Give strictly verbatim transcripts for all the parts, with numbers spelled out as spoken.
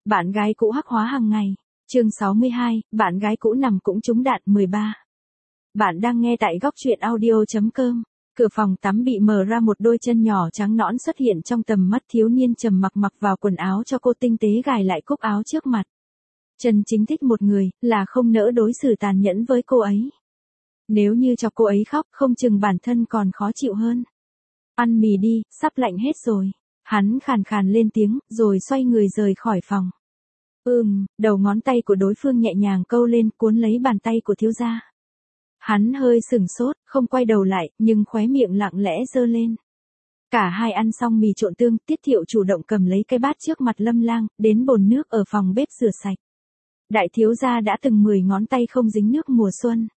Bạn gái cũ hắc hóa hàng ngày. Chương sáu mươi hai, bạn gái cũ nằm cũng trúng đạn mười ba. Bạn đang nghe tại góc truyện audio chấm com. Cửa phòng tắm bị mở ra, một đôi chân nhỏ trắng nõn xuất hiện trong tầm mắt thiếu niên trầm mặc mặc vào quần áo cho cô, tinh tế gài lại cúc áo trước mặt. Trần Chính thích một người, là không nỡ đối xử tàn nhẫn với cô ấy. Nếu như cho cô ấy khóc, không chừng bản thân còn khó chịu hơn. Ăn mì đi, sắp lạnh hết rồi. Hắn khàn khàn lên tiếng, rồi xoay người rời khỏi phòng. Ừm, đầu ngón tay của đối phương nhẹ nhàng câu lên, cuốn lấy bàn tay của thiếu gia. Hắn hơi sửng sốt, không quay đầu lại, nhưng khóe miệng lặng lẽ giơ lên. Cả hai ăn xong mì trộn tương, Tiết Thiệu chủ động cầm lấy cái bát trước mặt Lâm Lang, đến bồn nước ở phòng bếp rửa sạch. Đại thiếu gia đã từng mười ngón tay không dính nước mùa xuân.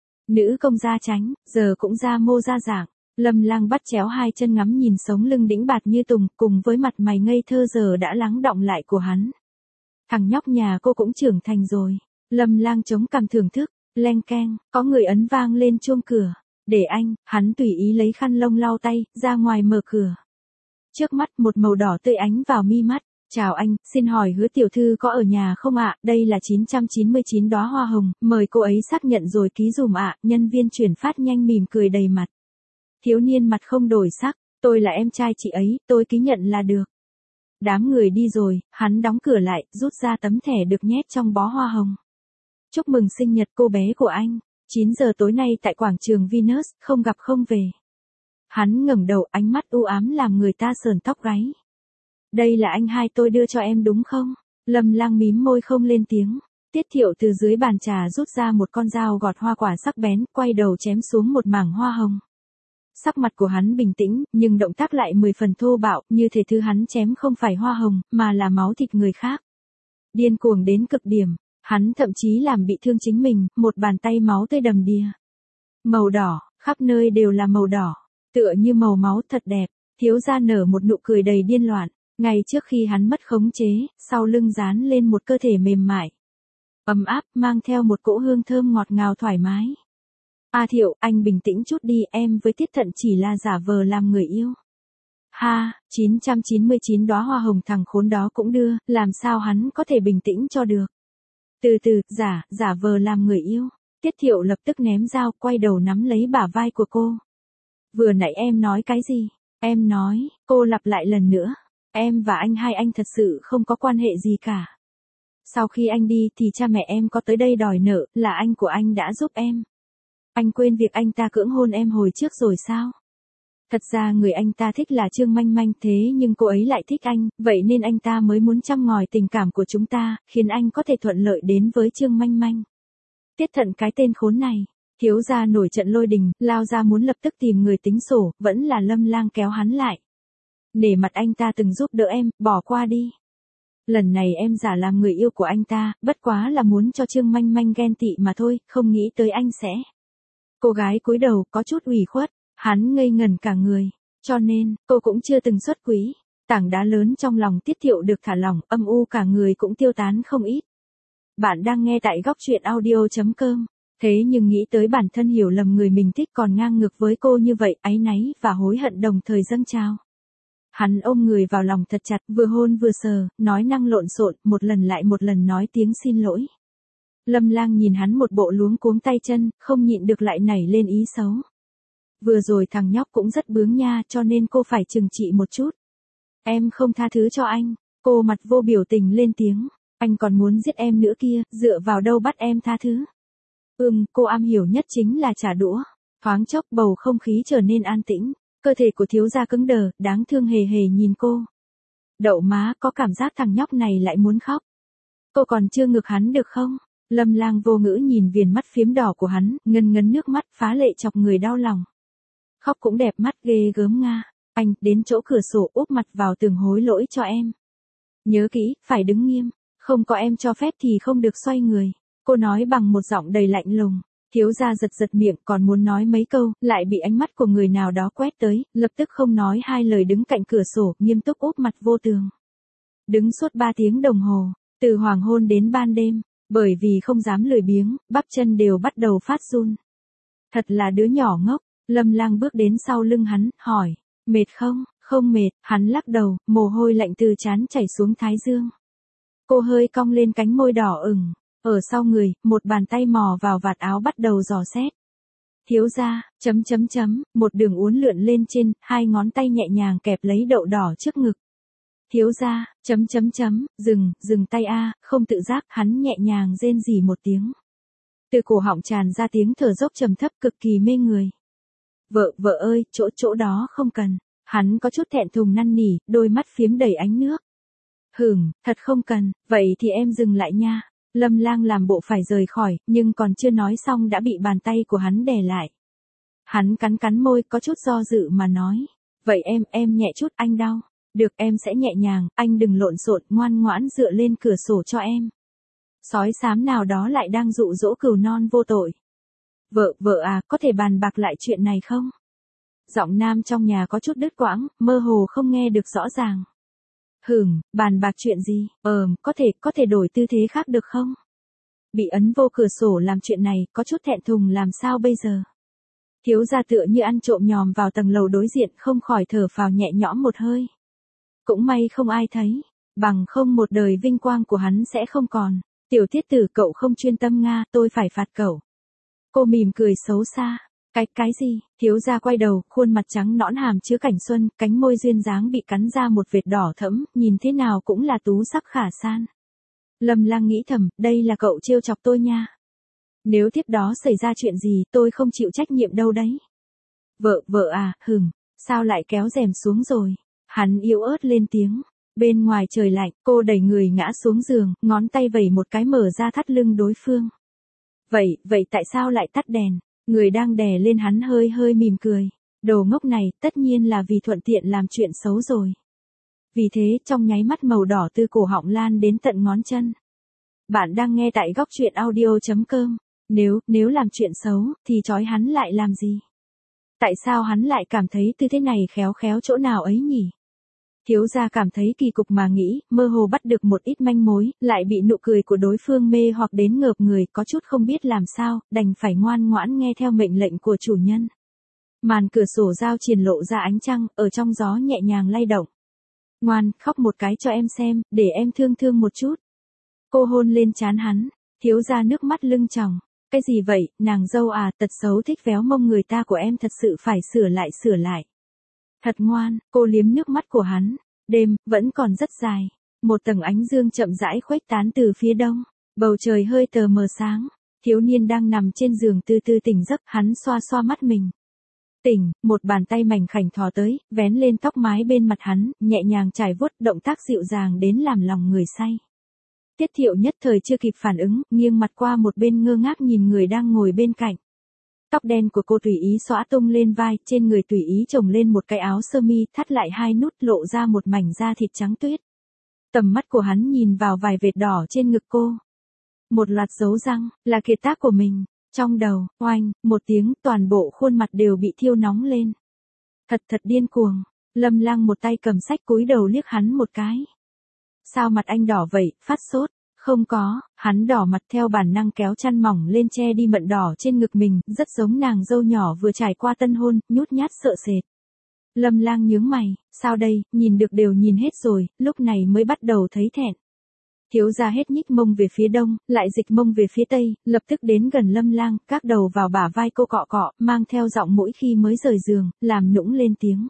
Nữ công gia tránh, giờ cũng ra mô ra dạng. Lâm Lang bắt chéo hai chân ngắm nhìn sống lưng đĩnh bạt như tùng, cùng với mặt mày ngây thơ giờ đã lắng đọng lại của hắn. Thằng nhóc nhà cô cũng trưởng thành rồi. Lâm Lang chống cằm thưởng thức, leng keng, có người ấn vang lên chuông cửa. Để anh, hắn tùy ý lấy khăn lông lau tay, ra ngoài mở cửa. Trước mắt một màu đỏ tươi ánh vào mi mắt. Chào anh, xin hỏi Hứa tiểu thư có ở nhà không ạ? Đây là chín trăm chín mươi chín đóa hoa hồng, mời cô ấy xác nhận rồi ký dùm ạ. Nhân viên chuyển phát nhanh mỉm cười đầy mặt. Thiếu niên mặt không đổi sắc, tôi là em trai chị ấy, tôi ký nhận là được. Đám người đi rồi, hắn đóng cửa lại, rút ra tấm thẻ được nhét trong bó hoa hồng. Chúc mừng sinh nhật cô bé của anh. chín giờ tối nay tại quảng trường Venus, không gặp không về. Hắn ngẩng đầu, ánh mắt u ám làm người ta sờn tóc gáy. Đây là anh hai tôi đưa cho em đúng không? Lâm Lang mím môi không lên tiếng. Tiết Thiệu từ dưới bàn trà rút ra một con dao gọt hoa quả sắc bén, quay đầu chém xuống một mảng hoa hồng. Sắc mặt của hắn bình tĩnh, nhưng động tác lại mười phần thô bạo, như thể thứ hắn chém không phải hoa hồng, mà là máu thịt người khác. Điên cuồng đến cực điểm, hắn thậm chí làm bị thương chính mình, một bàn tay máu tươi đầm đìa. Màu đỏ, khắp nơi đều là màu đỏ, tựa như màu máu thật đẹp. Thiếu gia nở một nụ cười đầy điên loạn, ngay trước khi hắn mất khống chế, sau lưng dán lên một cơ thể mềm mại, ấm áp, mang theo một cỗ hương thơm ngọt ngào thoải mái. A Thiệu, anh bình tĩnh chút đi, em với Tiết Thận chỉ là giả vờ làm người yêu. Ha, chín trăm chín mươi chín đóa hoa hồng thằng khốn đó cũng đưa, làm sao hắn có thể bình tĩnh cho được. Từ từ, giả, giả vờ làm người yêu. Tiết Thiệu lập tức ném dao, quay đầu nắm lấy bả vai của cô. Vừa nãy em nói cái gì? Em nói, cô lặp lại lần nữa. Em và anh hai anh thật sự không có quan hệ gì cả. Sau khi anh đi thì cha mẹ em có tới đây đòi nợ, là anh của anh đã giúp em. Anh quên việc anh ta cưỡng hôn em hồi trước rồi sao? Thật ra người anh ta thích là Trương Manh Manh, thế nhưng cô ấy lại thích anh, vậy nên anh ta mới muốn châm ngòi tình cảm của chúng ta, khiến anh có thể thuận lợi đến với Trương Manh Manh. Tiết Thận cái tên khốn này, thiếu gia nổi trận lôi đình, lao ra muốn lập tức tìm người tính sổ, vẫn là Lâm Lang kéo hắn lại. Nể mặt anh ta từng giúp đỡ em, bỏ qua đi. Lần này em giả làm người yêu của anh ta, bất quá là muốn cho Trương Manh Manh ghen tị mà thôi, không nghĩ tới anh sẽ. Cô gái cúi đầu, có chút ủy khuất, hắn ngây ngẩn cả người, cho nên, cô cũng chưa từng xuất quý. Tảng đá lớn trong lòng Tiết Thiệu được thả lỏng, âm u cả người cũng tiêu tán không ít. Bạn đang nghe tại góc truyện audio chấm com. Thế nhưng nghĩ tới bản thân hiểu lầm người mình thích còn ngang ngược với cô như vậy, áy náy và hối hận đồng thời dâng trào. Hắn ôm người vào lòng thật chặt, vừa hôn vừa sờ, nói năng lộn xộn, một lần lại một lần nói tiếng xin lỗi. Lâm Lang nhìn hắn một bộ luống cuống tay chân, không nhịn được lại nảy lên ý xấu. Vừa rồi thằng nhóc cũng rất bướng nha, cho nên cô phải trừng trị một chút. Em không tha thứ cho anh. Cô mặt vô biểu tình lên tiếng. Anh còn muốn giết em nữa kia, dựa vào đâu bắt em tha thứ. Ừm, cô am hiểu nhất chính là trả đũa. Thoáng chốc bầu không khí trở nên an tĩnh. Cơ thể của thiếu gia cứng đờ, đáng thương hề hề nhìn cô. Đậu má, có cảm giác thằng nhóc này lại muốn khóc. Cô còn chưa ngược hắn được không? Lâm Lang vô ngữ nhìn viền mắt phiếm đỏ của hắn, ngân ngấn nước mắt phá lệ chọc người đau lòng. Khóc cũng đẹp mắt ghê gớm nga. Anh, đến chỗ cửa sổ úp mặt vào tường hối lỗi cho em. Nhớ kỹ, phải đứng nghiêm. Không có em cho phép thì không được xoay người. Cô nói bằng một giọng đầy lạnh lùng. Thiếu gia giật giật miệng còn muốn nói mấy câu, lại bị ánh mắt của người nào đó quét tới, lập tức không nói hai lời đứng cạnh cửa sổ, nghiêm túc úp mặt vô tường. Đứng suốt ba tiếng đồng hồ, từ hoàng hôn đến ban đêm, bởi vì không dám lười biếng, bắp chân đều bắt đầu phát run. Thật là đứa nhỏ ngốc. Lâm Lang bước đến sau lưng hắn, hỏi, mệt không? Không mệt, hắn lắc đầu, mồ hôi lạnh từ trán chảy xuống thái dương. Cô hơi cong lên cánh môi đỏ ửng, ở sau người, một bàn tay mò vào vạt áo bắt đầu dò xét. Thiếu gia, chấm chấm chấm, một đường uốn lượn lên trên, hai ngón tay nhẹ nhàng kẹp lấy đậu đỏ trước ngực. Thiếu gia, chấm chấm chấm, dừng, dừng tay a, không tự giác, hắn nhẹ nhàng rên rỉ một tiếng. Từ cổ họng tràn ra tiếng thở dốc trầm thấp cực kỳ mê người. Vợ, vợ ơi, chỗ chỗ đó không cần. Hắn có chút thẹn thùng năn nỉ, đôi mắt phiếm đầy ánh nước. Hửm, thật không cần, vậy thì em dừng lại nha. Lâm Lang làm bộ phải rời khỏi, nhưng còn chưa nói xong đã bị bàn tay của hắn đè lại. Hắn cắn cắn môi có chút do dự mà nói. Vậy em, em nhẹ chút, anh đau. Được, em sẽ nhẹ nhàng, anh đừng lộn xộn, ngoan ngoãn dựa lên cửa sổ cho em. Sói xám nào đó lại đang dụ dỗ cừu non vô tội. Vợ, vợ à, có thể bàn bạc lại chuyện này không? Giọng nam trong nhà có chút đứt quãng, mơ hồ không nghe được rõ ràng. Hửm, bàn bạc chuyện gì? Ờm, có thể, có thể đổi tư thế khác được không? Bị ấn vô cửa sổ làm chuyện này, có chút thẹn thùng làm sao bây giờ? Thiếu gia tựa như ăn trộm nhòm vào tầng lầu đối diện không khỏi thở phào nhẹ nhõm một hơi. Cũng may không ai thấy, bằng không một đời vinh quang của hắn sẽ không còn. Tiểu thiết tử cậu không chuyên tâm Nga, tôi phải phạt cậu. Cô mỉm cười xấu xa. Cái, cái gì? Thiếu gia quay đầu, khuôn mặt trắng nõn hàm chứa cảnh xuân, cánh môi duyên dáng bị cắn ra một vệt đỏ thẫm, nhìn thế nào cũng là tú sắc khả san. Lâm Lang nghĩ thầm, đây là cậu trêu chọc tôi nha. Nếu tiếp đó xảy ra chuyện gì, tôi không chịu trách nhiệm đâu đấy. Vợ, vợ à, hửm, sao lại kéo rèm xuống rồi? Hắn yếu ớt lên tiếng. Bên ngoài trời lạnh, cô đẩy người ngã xuống giường, ngón tay vẩy một cái mở ra thắt lưng đối phương. Vậy, vậy tại sao lại tắt đèn? Người đang đè lên hắn hơi hơi mỉm cười. Đồ ngốc này, tất nhiên là vì thuận tiện làm chuyện xấu rồi. Vì thế, trong nháy mắt màu đỏ từ cổ họng lan đến tận ngón chân. Bạn đang nghe tại góc truyện audio chấm com. Nếu, nếu làm chuyện xấu, thì trói hắn lại làm gì? Tại sao hắn lại cảm thấy tư thế này khéo khéo chỗ nào ấy nhỉ? Thiếu gia cảm thấy kỳ cục mà nghĩ, mơ hồ bắt được một ít manh mối, lại bị nụ cười của đối phương mê hoặc đến ngợp người, có chút không biết làm sao, đành phải ngoan ngoãn nghe theo mệnh lệnh của chủ nhân. Màn cửa sổ giao triển lộ ra ánh trăng, ở trong gió nhẹ nhàng lay động. Ngoan, khóc một cái cho em xem, để em thương thương một chút. Cô hôn lên trán hắn, thiếu gia nước mắt lưng tròng. Cái gì vậy, nàng dâu à, tật xấu thích véo mông người ta của em thật sự phải sửa lại sửa lại. Thật ngoan, cô liếm nước mắt của hắn. Đêm, vẫn còn rất dài. Một tầng ánh dương chậm rãi khuếch tán từ phía đông. Bầu trời hơi tờ mờ sáng. Thiếu niên đang nằm trên giường từ từ tỉnh giấc, hắn xoa xoa mắt mình. Tỉnh, một bàn tay mảnh khảnh thò tới, vén lên tóc mái bên mặt hắn, nhẹ nhàng trải vuốt, động tác dịu dàng đến làm lòng người say. Tiết Thiệu nhất thời chưa kịp phản ứng, nghiêng mặt qua một bên ngơ ngác nhìn người đang ngồi bên cạnh. Tóc đen của cô tùy ý xõa tung lên vai, trên người tùy ý chồng lên một cái áo sơ mi, thắt lại hai nút, lộ ra một mảnh da thịt trắng tuyết. Tầm mắt của hắn nhìn vào vài vệt đỏ trên ngực cô. Một loạt dấu răng, là kiệt tác của mình. Trong đầu, oanh, một tiếng, toàn bộ khuôn mặt đều bị thiêu nóng lên. Thật thật điên cuồng. Lâm Lang một tay cầm sách cúi đầu liếc hắn một cái. Sao mặt anh đỏ vậy, phát sốt? Không có, hắn đỏ mặt theo bản năng kéo chăn mỏng lên che đi mận đỏ trên ngực mình, rất giống nàng dâu nhỏ vừa trải qua tân hôn, nhút nhát sợ sệt. Lâm Lang nhướng mày, sao đây, nhìn được đều nhìn hết rồi, lúc này mới bắt đầu thấy thẹn. Thiếu gia hết nhích mông về phía đông, lại dịch mông về phía tây, lập tức đến gần Lâm Lang, các đầu vào bả vai cô cọ cọ, mang theo giọng mũi khi mới rời giường, làm nũng lên tiếng.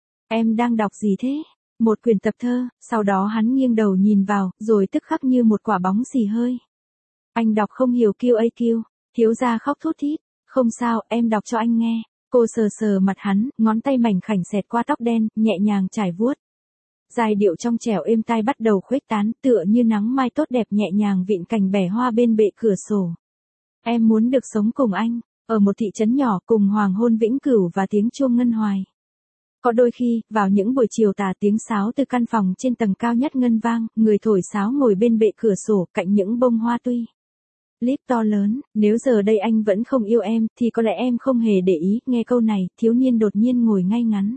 Em đang đọc gì thế? Một quyển tập thơ, sau đó hắn nghiêng đầu nhìn vào, rồi tức khắc như một quả bóng xì hơi. Anh đọc không hiểu Q A Q, thiếu gia khóc thút thít, không sao, em đọc cho anh nghe. Cô sờ sờ mặt hắn, ngón tay mảnh khảnh xẹt qua tóc đen, nhẹ nhàng trải vuốt. Giai điệu trong trẻo êm tai bắt đầu khuếch tán, tựa như nắng mai tốt đẹp nhẹ nhàng vịn cành bẻ hoa bên bệ cửa sổ. Em muốn được sống cùng anh, ở một thị trấn nhỏ cùng hoàng hôn vĩnh cửu và tiếng chuông ngân hoài. Có đôi khi, vào những buổi chiều tà tiếng sáo từ căn phòng trên tầng cao nhất ngân vang, người thổi sáo ngồi bên bệ cửa sổ, cạnh những bông hoa tuy líp to lớn, nếu giờ đây anh vẫn không yêu em, thì có lẽ em không hề để ý, nghe câu này, thiếu niên đột nhiên ngồi ngay ngắn.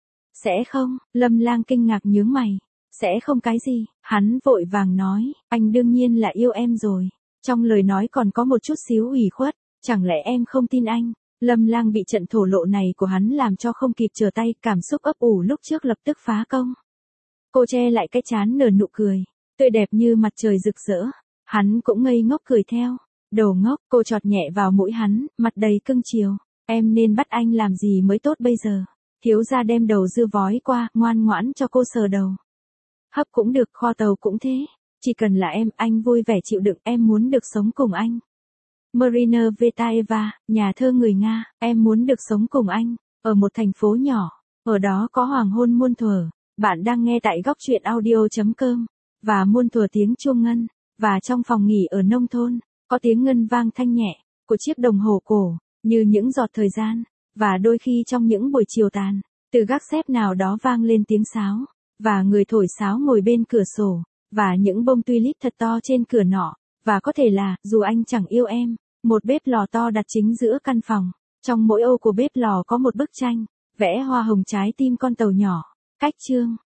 Sẽ không, Lâm Lang kinh ngạc nhướng mày. Sẽ không cái gì, hắn vội vàng nói, anh đương nhiên là yêu em rồi. Trong lời nói còn có một chút xíu ủy khuất, chẳng lẽ em không tin anh? Lâm Lang bị trận thổ lộ này của hắn làm cho không kịp trở tay, cảm xúc ấp ủ lúc trước lập tức phá công. Cô che lại cái trán nở nụ cười. tươi đẹp như mặt trời rực rỡ. Hắn cũng ngây ngốc cười theo. Đồ ngốc, cô chọt nhẹ vào mũi hắn, mặt đầy cưng chiều. Em nên bắt anh làm gì mới tốt bây giờ? Thiếu gia đem đầu dưa vói qua, ngoan ngoãn cho cô sờ đầu. Hấp cũng được, kho tàu cũng thế. Chỉ cần là em, anh vui vẻ chịu đựng, em muốn được sống cùng anh. Marina Vetaeva, nhà thơ người Nga, em muốn được sống cùng anh, ở một thành phố nhỏ, ở đó có hoàng hôn muôn thuở. Bạn đang nghe tại góc truyện audio.com, và muôn thuở tiếng chuông ngân, và trong phòng nghỉ ở nông thôn, có tiếng ngân vang thanh nhẹ, của chiếc đồng hồ cổ, như những giọt thời gian, và đôi khi trong những buổi chiều tàn, từ gác xếp nào đó vang lên tiếng sáo, và người thổi sáo ngồi bên cửa sổ, và những bông tulip thật to trên cửa nọ, và có thể là, dù anh chẳng yêu em, một bếp lò to đặt chính giữa căn phòng, trong mỗi ô của bếp lò có một bức tranh, vẽ hoa hồng trái tim con tàu nhỏ, cách chương.